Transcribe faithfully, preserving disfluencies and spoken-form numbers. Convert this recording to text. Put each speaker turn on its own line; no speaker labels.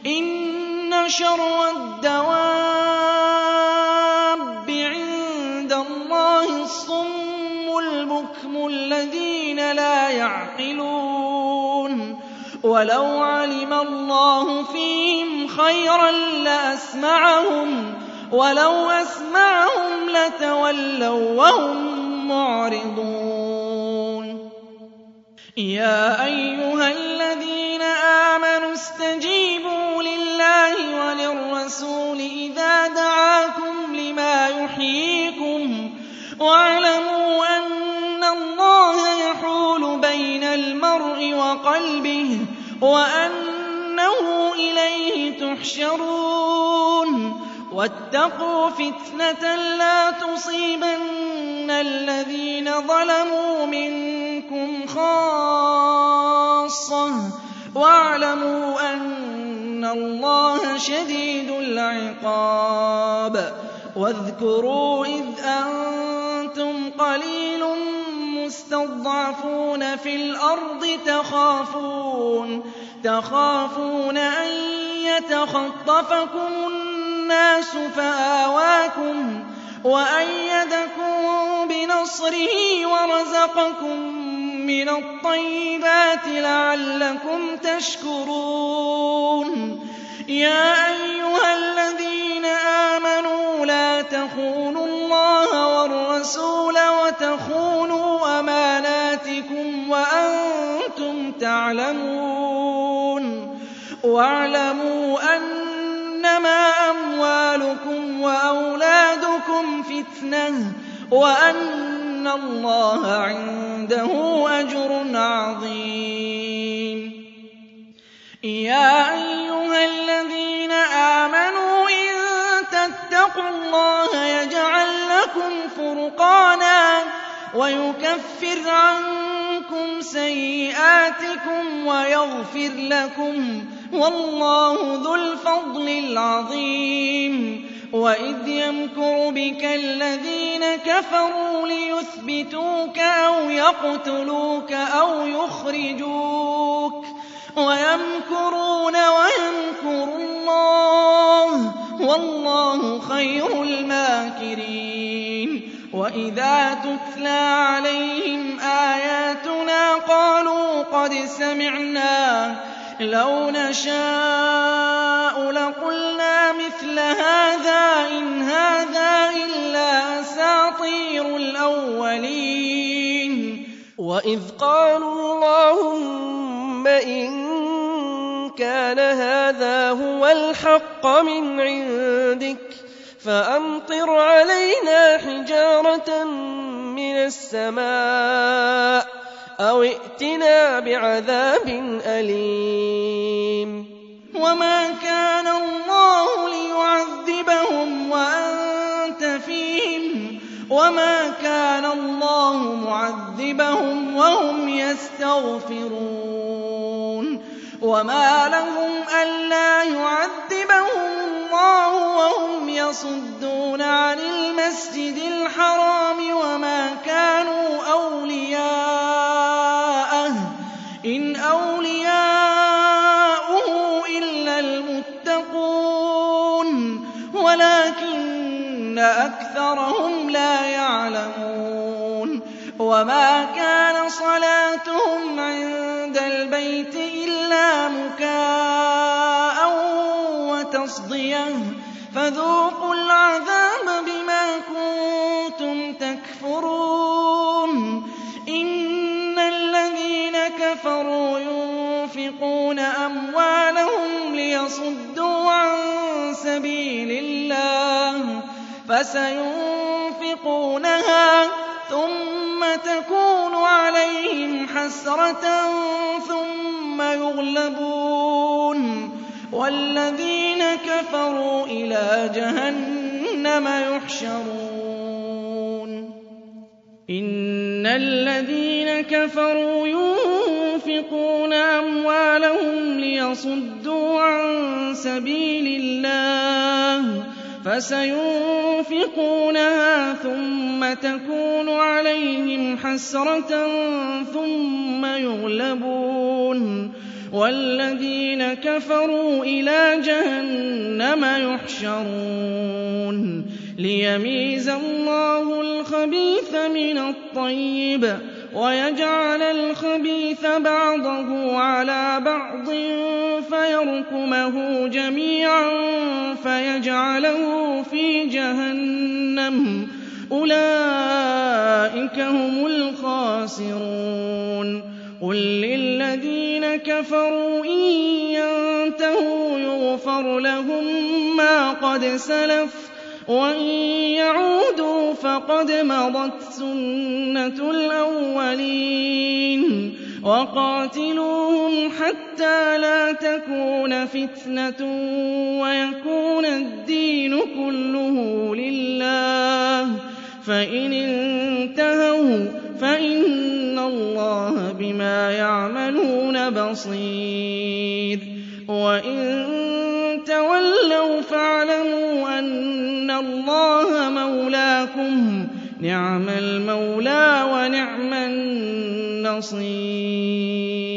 إِنَّ شَرَّ الدَّوَابِّ عِندَ اللَّهِ الصُّمُّ الْبُكْمُ الَّذِينَ لَا يَعْقِلُونَ وَلَوْ عَلِمَ اللَّهُ فِيهِمْ خَيْرًا لَّأَسْمَعَهُمْ وَلَوْ أَسْمَعَهُمْ لَتَوَلَّوا وَّهُم مُّعْرِضُونَ يَا أَيُّهَا الَّذِينَ آمَنُوا اسْتَجِيبُوا لِلَّهِ وَلِلرَّسُولِ إِذَا دَعَاكُمْ لِمَا يُحْيِيكُمْ وَاعْلَمُوا أَنَّ اللَّهَ يَحُولُ بَيْنَ الْمَرْءِ وَقَلْبِهِ وَأَنَّهُ إِلَيْهِ تُحْشَرُونَ وَاتَّقُوا فِتْنَةً لَّا تُصِيبَنَّ الَّذِينَ ظَلَمُوا مِنكُمْ خَاصَّةً وَاعْلَمُوا أَنَّ اللَّهَ شَدِيدُ الْعِقَابِ وَاذْكُرُوا إِذْ أَنتُمْ قَلِيلٌ مُّسْتَضْعَفُونَ فِي الْأَرْضِ تَخَافُونَ تَخَافُونَ أَن يَتَخَطَّفَكُمُ النَّاسُ فَآوَاكُمْ وَأَيَّدَكُم بِنَصْرِهِ وَرَزَقَكُم مِّنَ الطَّيِّبَاتِ لَعَلَّكُمْ تَشْكُرُونَ يَا أَيُّهَا الَّذِينَ آمَنُوا لَا تَخُونُوا اللَّهَ وَالرَّسُولَ وَتَخُونُوا أَمَانَاتِكُمْ وَأَنتُمْ تَعْلَمُونَ وَاعْلَمُوا أَنَّمَا أَمْوَالُكُمْ وَأَوْلَادُكُمْ فِتْنَةٌ وَأَنَّ اللَّهَ عِندَهُ أَجْرٌ عَظِيمٌ يَا أَيُّهَا الَّذِينَ آمَنُوا إِن تَتَّقُوا اللَّهَ يَجْعَل لَّكُمْ فُرْقَانًا وَيُكَفِّرْ عَنكُمْ سَيِّئَاتِكُمْ وَيَغْفِرْ لَكُمْ وَاللَّهُ ذُو الْفَضْلِ الْعَظِيمِ وَإِذْ يَمْكُرُ بِكَ الَّذِينَ كَفَرُوا لِيُثْبِتُوكَ أَوْ يَقْتُلُوكَ أَوْ يُخْرِجُوكَ وَيَمْكُرُونَ وَيَمْكُرُ اللَّهُ وَاللَّهُ خَيْرُ الْمَاكِرِينَ وَإِذَا تُتْلَىٰ عَلَيْهِمْ آيَاتُنَا قَالُوا قَدْ سَمِعْنَا لَوْ نَشَاءُ لَقُلْنَا مِثْلَ هَٰذَا إِنْ هَٰذَا إِلَّا أَسَاطِيرُ الْأَوَّلِينَ
وَإِذْ قَالُوا اللَّهُمَّ إِن كَانَ هَٰذَا هُوَ الْحَقَّ مِنْ عِندِكَ فَأَمْطِرْ عَلَيْنَا حِجَارَةً مِّنَ السَّمَاءِ أَوِ ائْتِنَا بِعَذَابٍ أَلِيمٍ
وَمَا كَانَ اللَّهُ لِيُعَذِّبَهُمْ وَأَنتَ فِيهِمْ وَمَا كَانَ اللَّهُ مُعَذِّبَهُمْ وَهُمْ يَسْتَغْفِرُونَ وَمَا لَهُمْ أَلَّا يُعَذِّبَهُمُ اللَّهُ وَهُمْ يَصُدُّونَ عَنِ الْمَسْجِدِ الْحَرَامِ وَمَا كَانُوا أَوْلِيَاءَهُ إِنْ أَوْلِيَاؤُهُ إِلَّا الْمُتَّقُونَ وَلَٰكِنَّ أَكْثَرَهُمْ لَا يَعْلَمُونَ وَمَا كَانَ صَلَاتُهُمْ عِندَ الْبَيْتِ إِلَّا مُكَاءً وَتَصْدِيَةً فَذُوقُوا الْعَذَابَ بِمَا كُنتُمْ تَكْفُرُونَ إِنَّ الَّذِينَ كَفَرُوا يُنفِقُونَ أَمْوَالَهُمْ لِيَصُدُّوا عَن سَبِيلِ اللَّهِ فَسَيُنفِقُونَهَا ثُمَّ تَكُونُ عَلَيْهِمْ حَسْرَةً ثُمَّ يُغْلَبُونَ وَالَّذِينَ كَفَرُوا إِلَىٰ جَهَنَّمَ يُحْشَرُونَ إِنَّ الَّذِينَ كَفَرُوا يُنفِقُونَ أَمْوَالَهُمْ لِيَصُدُّوا عَن سَبِيلِ اللَّهِ فَسَيُنفِقُونَهَا ثُمَّ تَكُونُ عَلَيْهِمْ حَسْرَةً ثُمَّ يُغْلَبُونَ وَالَّذِينَ كَفَرُوا إِلَىٰ جَهَنَّمَ يُحْشَرُونَ لِيَمِيزَ اللَّهُ الْخَبِيثَ مِنَ الطَّيِّبِ وَيَجْعَلَ الْخَبِيثَ بَعْضَهُ عَلَىٰ بَعْضٍ فَيَرْكُمَهُ جَمِيعًا فَيَجْعَلَهُ فِي جَهَنَّمَ ۚ أُولَٰئِكَ هُمُ الْخَاسِرُونَ قُل لِّلَّذِينَ كَفَرُوا إِن يَنتَهُوا يُغْفَرْ لَهُم مَّا قَدْ سَلَفَ وَإِن يَعُودُوا فَقَدْ مَضَتْ سُنَّةُ الْأَوَّلِينَ وَقَاتِلُوهُمْ حَتَّىٰ لَا تَكُونَ فِتْنَةٌ وَيَكُونَ الدِّينُ كُلُّهُ لِلَّهِ ۖ فَإِنِ انتَهَوْا فَإِنَّ اللَّهَ بِمَا يَعْمَلُونَ بَصِيرٌ وَإِن تَوَلَّوْا فَاعْلَمُوا أَنَّ اللَّهَ مَوْلَاكُمْ ۚ نِعْمَ الْمَوْلَىٰ وَنِعْمَ النَّصِيرُ